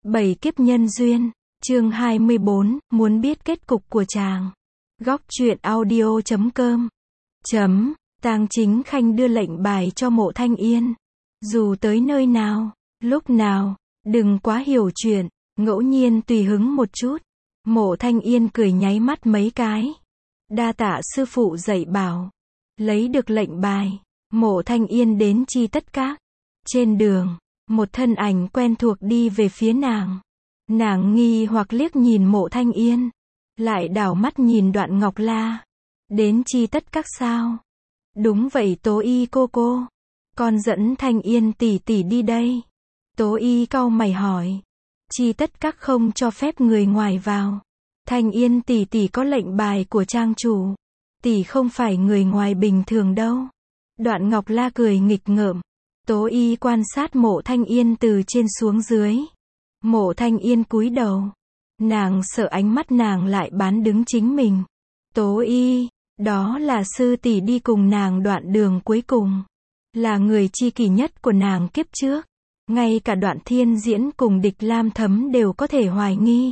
Bảy kiếp nhân duyên, chương 24, muốn biết kết cục của chàng. Góc truyện audio.com. Tang Chính Khanh đưa lệnh bài cho Mộ Thanh Yên. Dù tới nơi nào, lúc nào, đừng quá hiểu chuyện, ngẫu nhiên tùy hứng một chút. Mộ Thanh Yên cười nháy mắt mấy cái. Đa tạ sư phụ dạy bảo. Lấy được lệnh bài, Mộ Thanh Yên đến Chi Tất Các. Trên đường, một thân ảnh quen thuộc đi về phía nàng. Nàng nghi hoặc liếc nhìn Mộ Thanh Yên, lại đảo mắt nhìn Đoạn Ngọc La. Đến Chi Tất Các sao? Đúng vậy Tố Y cô. Con dẫn Thanh Yên tỷ tỷ đi đây. Tố Y cau mày hỏi. Chi Tất Các không cho phép người ngoài vào. Thanh Yên tỷ tỷ có lệnh bài của trang chủ. Tỷ không phải người ngoài bình thường đâu. Đoạn Ngọc La cười nghịch ngợm. Tố Y quan sát Mộ Thanh Yên từ trên xuống dưới. Mộ Thanh Yên cúi đầu. Nàng sợ ánh mắt nàng lại bán đứng chính mình. Tố Y, đó là sư tỷ đi cùng nàng đoạn đường cuối cùng. Là người tri kỷ nhất của nàng kiếp trước. Ngay cả Đoạn Thiên Diễn cùng Địch Lam Thấm đều có thể hoài nghi.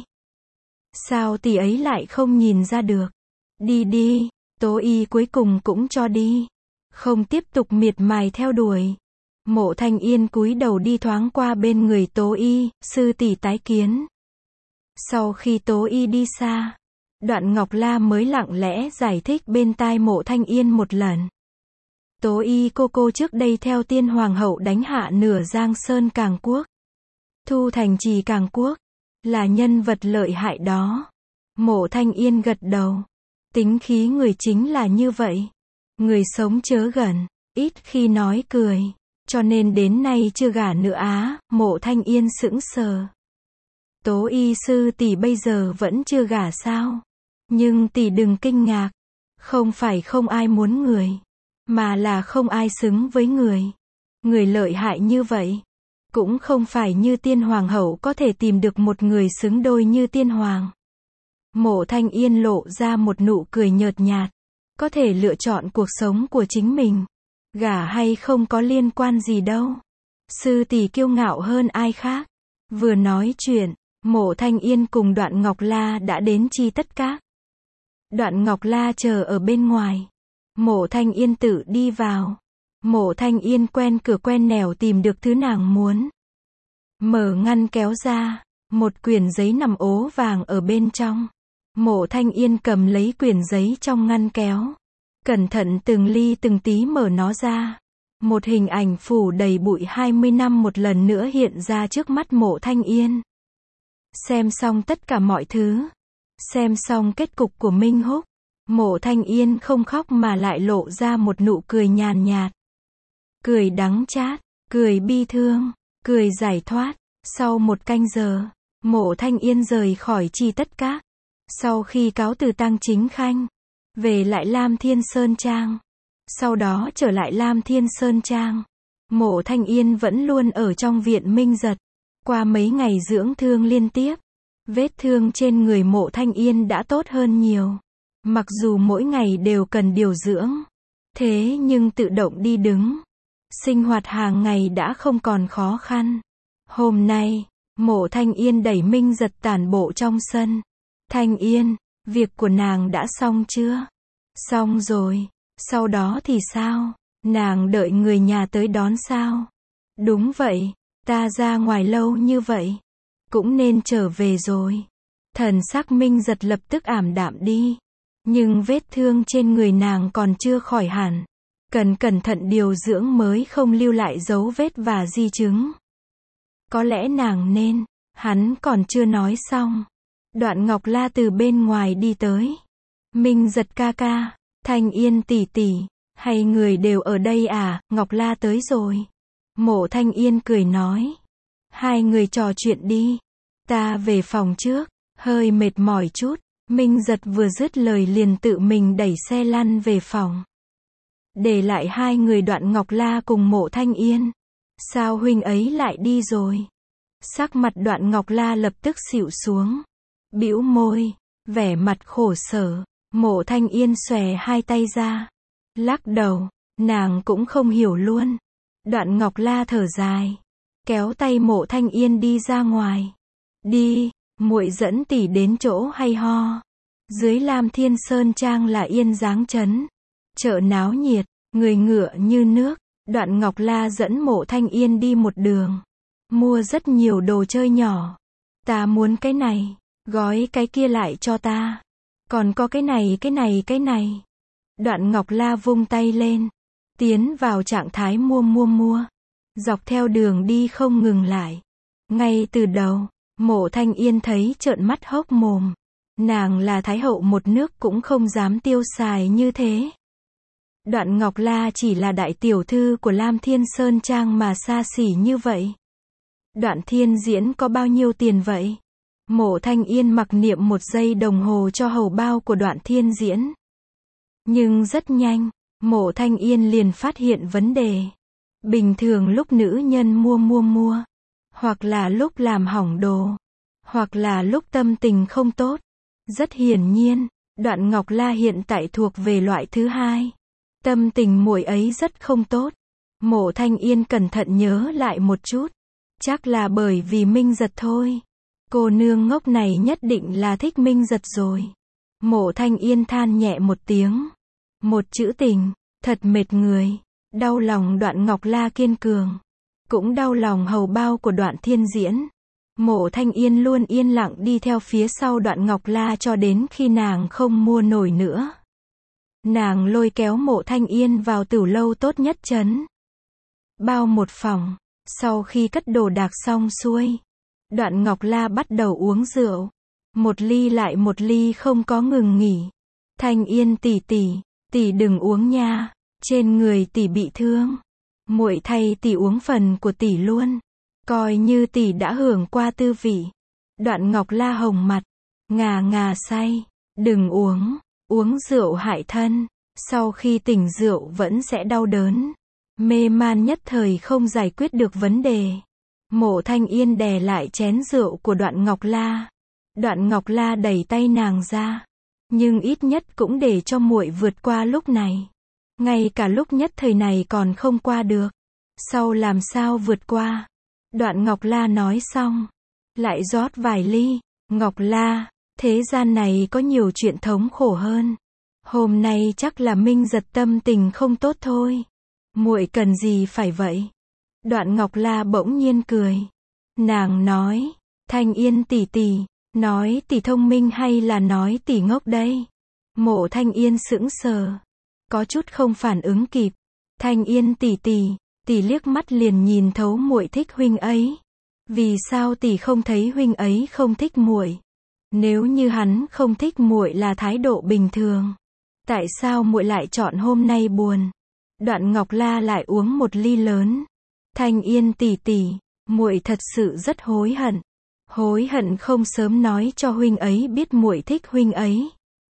Sao tỷ ấy lại không nhìn ra được? Đi, Tố Y cuối cùng cũng cho đi. Không tiếp tục miệt mài theo đuổi. Mộ Thanh Yên cúi đầu đi thoáng qua bên người Tố Y, sư tỷ tái kiến. Sau khi Tố Y đi xa, Đoạn Ngọc La mới lặng lẽ giải thích bên tai Mộ Thanh Yên một lần. Tố Y cô trước đây theo Tiên Hoàng hậu đánh hạ nửa Giang Sơn Càng Quốc, thu thành trì Càng Quốc, là nhân vật lợi hại đó. Mộ Thanh Yên gật đầu. Tính khí người chính là như vậy. Người sống chớ gần, ít khi nói cười. Cho nên đến nay chưa gả nữa á. Mộ Thanh Yên sững sờ. Tố Y sư tỷ bây giờ vẫn chưa gả sao? Nhưng tỷ đừng kinh ngạc. Không phải không ai muốn người, mà là không ai xứng với người. Người lợi hại như vậy, cũng không phải như Tiên Hoàng hậu có thể tìm được một người xứng đôi như Tiên Hoàng. Mộ Thanh Yên lộ ra một nụ cười nhợt nhạt. Có thể lựa chọn cuộc sống của chính mình. Gả hay không có liên quan gì đâu. Sư tỷ kiêu ngạo hơn ai khác. Vừa nói chuyện, Mộ Thanh Yên cùng Đoạn Ngọc La đã đến Chi Tất Các. Đoạn Ngọc La chờ ở bên ngoài. Mộ Thanh Yên tự đi vào. Mộ Thanh Yên quen cửa quen nẻo tìm được thứ nàng muốn. Mở ngăn kéo ra, một quyển giấy nằm ố vàng ở bên trong. Mộ Thanh Yên cầm lấy quyển giấy trong ngăn kéo. Cẩn thận từng ly từng tí mở nó ra. Một hình ảnh phủ đầy bụi 20 năm một lần nữa hiện ra trước mắt Mộ Thanh Yên. Xem xong tất cả mọi thứ. Xem xong kết cục của Minh Húc. Mộ Thanh Yên không khóc mà lại lộ ra một nụ cười nhàn nhạt. Cười đắng chát, cười bi thương, cười giải thoát. Sau một canh giờ, Mộ Thanh Yên rời khỏi Chi Tất Các. Sau khi cáo từ Tang Chính Khanh, về lại Lam Thiên Sơn Trang. Sau đó trở lại Lam Thiên Sơn Trang. Mộ Thanh Yên vẫn luôn ở trong viện Minh Giật. Qua mấy ngày dưỡng thương liên tiếp, vết thương trên người Mộ Thanh Yên đã tốt hơn nhiều. Mặc dù mỗi ngày đều cần điều dưỡng, thế nhưng tự động đi đứng, sinh hoạt hàng ngày đã không còn khó khăn. Hôm nay, Mộ Thanh Yên đẩy Minh Giật tản bộ trong sân. Thanh Yên, việc của nàng đã xong chưa? Xong rồi. Sau đó thì sao? Nàng đợi người nhà tới đón sao? Đúng vậy, ta ra ngoài lâu như vậy, cũng nên trở về rồi. Thần sắc Minh Giật lập tức ảm đạm đi. Nhưng vết thương trên người nàng còn chưa khỏi hẳn. Cần cẩn thận điều dưỡng mới không lưu lại dấu vết và di chứng. Có lẽ nàng nên, hắn còn chưa nói xong. Đoạn Ngọc La từ bên ngoài đi tới. Minh Giật ca ca, Thanh Yên tỷ tỷ, hay người đều ở đây à? Ngọc La tới rồi. Mộ Thanh Yên cười nói. Hai người trò chuyện đi. Ta về phòng trước, hơi mệt mỏi chút. Minh Giật vừa dứt lời liền tự mình đẩy xe lăn về phòng. Để lại hai người Đoạn Ngọc La cùng Mộ Thanh Yên. Sao huynh ấy lại đi rồi? Sắc mặt Đoạn Ngọc La lập tức xịu xuống. Bĩu môi, vẻ mặt khổ sở. Mộ Thanh Yên xòe hai tay ra, lắc đầu. Nàng cũng không hiểu luôn. Đoạn Ngọc La thở dài, kéo tay Mộ Thanh Yên đi ra ngoài. Đi, muội dẫn tỷ đến chỗ hay ho. Dưới Lam Thiên Sơn Trang là yên dáng trấn. Chợ náo nhiệt, người ngựa như nước. Đoạn Ngọc La dẫn Mộ Thanh Yên đi một đường. Mua rất nhiều đồ chơi nhỏ. Ta muốn cái này, gói cái kia lại cho ta. Còn có cái này. Đoạn Ngọc La vung tay lên. Tiến vào trạng thái mua. Dọc theo đường đi không ngừng lại. Ngay từ đầu, Mộ Thanh Yên thấy trợn mắt hốc mồm. Nàng là thái hậu một nước cũng không dám tiêu xài như thế. Đoạn Ngọc La chỉ là đại tiểu thư của Lam Thiên Sơn Trang mà xa xỉ như vậy. Đoạn Thiên Diễn có bao nhiêu tiền vậy? Mộ Thanh Yên mặc niệm 1 giây đồng hồ cho hầu bao của Đoạn Thiên Diễn. Nhưng rất nhanh, Mộ Thanh Yên liền phát hiện vấn đề. Bình thường lúc nữ nhân mua, hoặc là lúc làm hỏng đồ, hoặc là lúc tâm tình không tốt. Rất hiển nhiên, Đoạn Ngọc La hiện tại thuộc về loại thứ hai. Tâm tình muội ấy rất không tốt. Mộ Thanh Yên cẩn thận nhớ lại một chút. Chắc là bởi vì Minh Giật thôi. Cô nương ngốc này nhất định là thích Minh Giật rồi. Mộ Thanh Yên than nhẹ một tiếng. Một chữ tình, thật mệt người. Đau lòng Đoạn Ngọc La kiên cường. Cũng đau lòng hầu bao của Đoạn Thiên Diễn. Mộ Thanh Yên luôn yên lặng đi theo phía sau Đoạn Ngọc La cho đến khi nàng không mua nổi nữa. Nàng lôi kéo Mộ Thanh Yên vào tửu lâu tốt nhất trấn. Bao một phòng. Sau khi cất đồ đạc xong xuôi, Đoạn Ngọc La bắt đầu uống rượu. Một ly lại một ly không có ngừng nghỉ. Thanh Yên tỷ tỷ đừng uống nha. Trên người tỷ bị thương. Muội thay tỷ uống phần của tỷ luôn. Coi như tỷ đã hưởng qua tư vị. Đoạn Ngọc La hồng mặt. Ngà say. Đừng uống. Uống rượu hại thân. Sau khi tỉnh rượu vẫn sẽ đau đớn. Mê man nhất thời không giải quyết được vấn đề. Mộ Thanh Yên đè lại chén rượu của Đoạn Ngọc La. Đoạn Ngọc La đẩy tay nàng ra. Nhưng ít nhất cũng để cho muội vượt qua lúc này. Ngay cả lúc nhất thời này còn không qua được. Sau làm sao vượt qua? Đoạn Ngọc La nói xong. Lại rót vài ly. Ngọc La, thế gian này có nhiều chuyện thống khổ hơn. Hôm nay chắc là Minh Giật tâm tình không tốt thôi. Muội cần gì phải vậy? Đoạn Ngọc La bỗng nhiên cười. Nàng nói, Thanh Yên tỷ tỷ, nói tỷ thông minh hay là nói tỷ ngốc đây? Mộ Thanh Yên sững sờ, có chút không phản ứng kịp. Thanh Yên tỷ tỷ liếc mắt liền nhìn thấu muội thích huynh ấy. Vì sao tỷ không thấy huynh ấy không thích muội? Nếu như hắn không thích muội là thái độ bình thường, tại sao muội lại chọn hôm nay buồn? Đoạn Ngọc La lại uống một ly lớn. Thanh Yên tỷ tỷ, muội thật sự rất hối hận không sớm nói cho huynh ấy biết muội thích huynh ấy.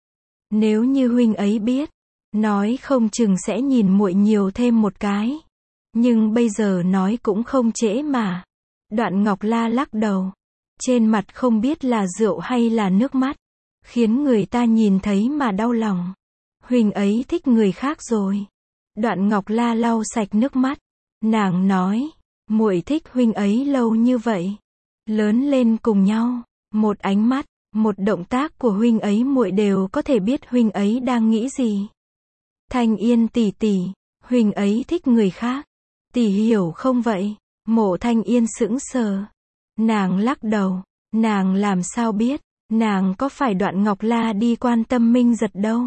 Nếu như huynh ấy biết, nói không chừng sẽ nhìn muội nhiều thêm một cái. Nhưng bây giờ nói cũng không trễ mà. Đoạn Ngọc La lắc đầu. Trên mặt không biết là rượu hay là nước mắt, khiến người ta nhìn thấy mà đau lòng. Huynh ấy thích người khác rồi. Đoạn Ngọc La lau sạch nước mắt. Nàng nói, muội thích huynh ấy lâu như vậy, lớn lên cùng nhau, một ánh mắt, một động tác của huynh ấy muội đều có thể biết huynh ấy đang nghĩ gì. Thanh Yên tỷ tỷ, huynh ấy thích người khác, tỷ hiểu không vậy? Mộ Thanh Yên sững sờ. Nàng lắc đầu, nàng làm sao biết, nàng có phải Đoạn Ngọc La đi quan tâm Minh Giật đâu.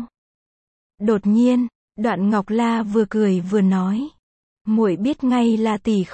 Đột nhiên, Đoạn Ngọc La vừa cười vừa nói, muội biết ngay là tỷ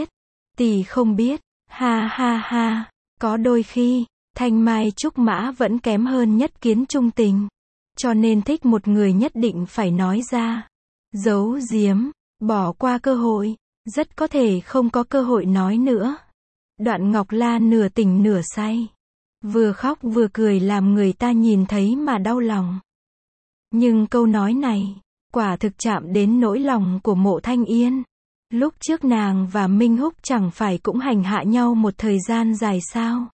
không biết, ha ha ha, có đôi khi, thanh mai trúc mã vẫn kém hơn nhất kiến trung tình, cho nên thích một người nhất định phải nói ra, giấu giếm, bỏ qua cơ hội, rất có thể không có cơ hội nói nữa. Đoạn Ngọc La nửa tỉnh nửa say, vừa khóc vừa cười làm người ta nhìn thấy mà đau lòng. Nhưng câu nói này, quả thực chạm đến nỗi lòng của Mộ Thanh Yên. Lúc trước nàng và Minh Húc chẳng phải cũng hành hạ nhau một thời gian dài sao?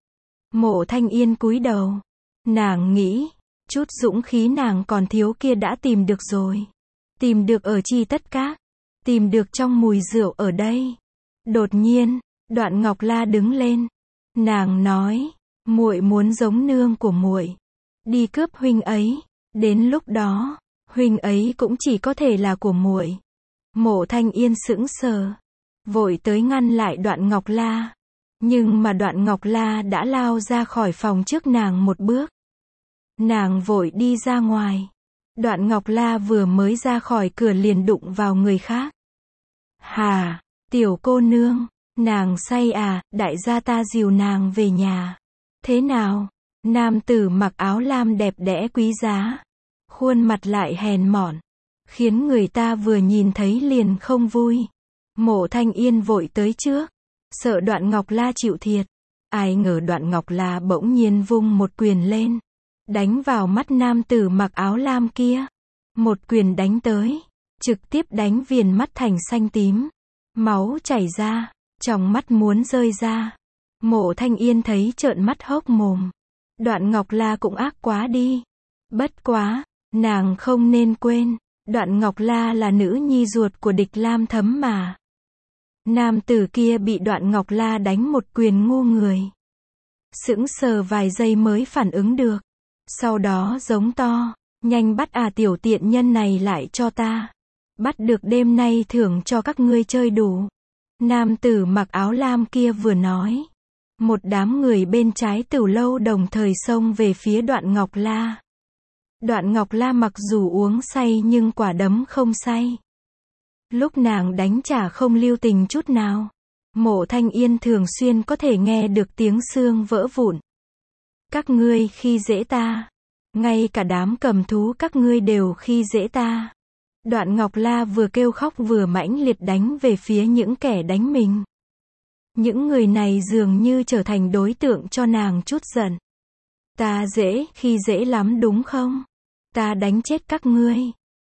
Mộ Thanh Yên cúi đầu. Nàng nghĩ, chút dũng khí nàng còn thiếu kia đã tìm được rồi. Tìm được ở Chi Tất Các. Tìm được trong mùi rượu ở đây. Đột nhiên, Đoạn Ngọc La đứng lên. Nàng nói, muội muốn giống nương của muội, đi cướp huynh ấy, đến lúc đó, huynh ấy cũng chỉ có thể là của muội. Mộ Thanh Yên sững sờ, vội tới ngăn lại Đoạn Ngọc La. Nhưng mà Đoạn Ngọc La đã lao ra khỏi phòng trước nàng một bước. Nàng vội đi ra ngoài. Đoạn Ngọc La vừa mới ra khỏi cửa liền đụng vào người khác. Hà, tiểu cô nương, nàng say à, đại gia ta dìu nàng về nhà. Thế nào? Nam tử mặc áo lam đẹp đẽ quý giá, khuôn mặt lại hèn mọn, khiến người ta vừa nhìn thấy liền không vui. Mộ Thanh Yên vội tới trước, sợ Đoạn Ngọc La chịu thiệt. Ai ngờ Đoạn Ngọc La bỗng nhiên vung một quyền lên, đánh vào mắt nam tử mặc áo lam kia. Một quyền đánh tới, trực tiếp đánh viền mắt thành xanh tím. Máu chảy ra, trong mắt muốn rơi ra. Mộ Thanh Yên thấy trợn mắt hốc mồm. Đoạn Ngọc La cũng ác quá đi. Bất quá, nàng không nên quên, Đoạn Ngọc La là nữ nhi ruột của Địch Lam Thấm mà. Nam tử kia bị Đoạn Ngọc La đánh một quyền ngu người. Sững sờ vài giây mới phản ứng được. Sau đó giống to, nhanh bắt tiểu tiện nhân này lại cho ta. Bắt được đêm nay thưởng cho các ngươi chơi đủ. Nam tử mặc áo lam kia vừa nói. Một đám người bên trái Tửu lâu đồng thời xông về phía Đoạn Ngọc La. Đoạn Ngọc La mặc dù uống say nhưng quả đấm không say. Lúc nàng đánh trả không lưu tình chút nào. Mộ Thanh Yên thường xuyên có thể nghe được tiếng xương vỡ vụn. Các ngươi khi dễ ta. Ngay cả đám cầm thú các ngươi đều khi dễ ta. Đoạn Ngọc La vừa kêu khóc vừa mãnh liệt đánh về phía những kẻ đánh mình. Những người này dường như trở thành đối tượng cho nàng chút giận. Ta dễ khi dễ lắm đúng không? Ta đánh chết các ngươi.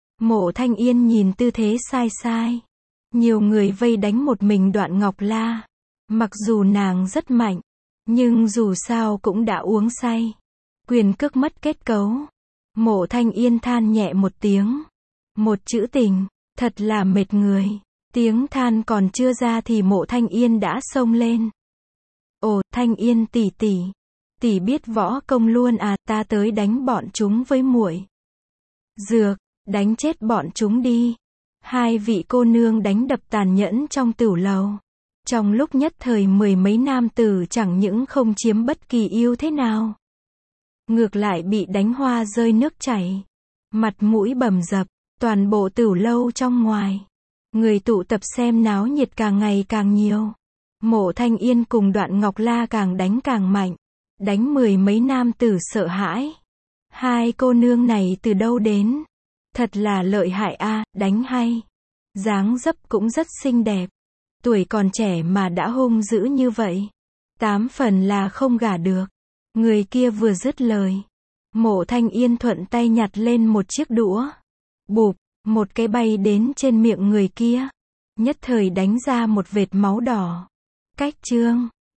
Mộ Thanh Yên nhìn tư thế sai sai. Nhiều người vây đánh một mình Đoạn Ngọc La. Mặc dù nàng rất mạnh, nhưng dù sao cũng đã uống say. Quyền cước mất kết cấu. Mộ Thanh Yên than nhẹ một tiếng. Một chữ tình, thật là mệt người. Tiếng than còn chưa ra thì Mộ Thanh Yên đã xông lên. Ồ, Thanh Yên tỷ tỷ, tỷ biết võ công luôn à, ta tới đánh bọn chúng với muội. Dược, đánh chết bọn chúng đi. Hai vị cô nương đánh đập tàn nhẫn trong tửu lầu. Trong lúc nhất thời mười mấy nam tử chẳng những không chiếm bất kỳ ưu thế nào. Ngược lại bị đánh hoa rơi nước chảy. Mặt mũi bầm dập, toàn bộ tửu lâu trong ngoài. Người tụ tập xem náo nhiệt càng ngày càng nhiều. Mộ Thanh Yên cùng Đoạn Ngọc La càng đánh càng mạnh. Đánh mười mấy nam tử sợ hãi. Hai cô nương này từ đâu đến? Thật là lợi hại a, đánh hay. Dáng dấp cũng rất xinh đẹp. Tuổi còn trẻ mà đã hung dữ như vậy. 8 phần là không gả được. Người kia vừa dứt lời. Mộ Thanh Yên thuận tay nhặt lên một chiếc đũa. Bụp, một cái bay đến trên miệng người kia. Nhất thời đánh ra một vệt máu đỏ. Cách chương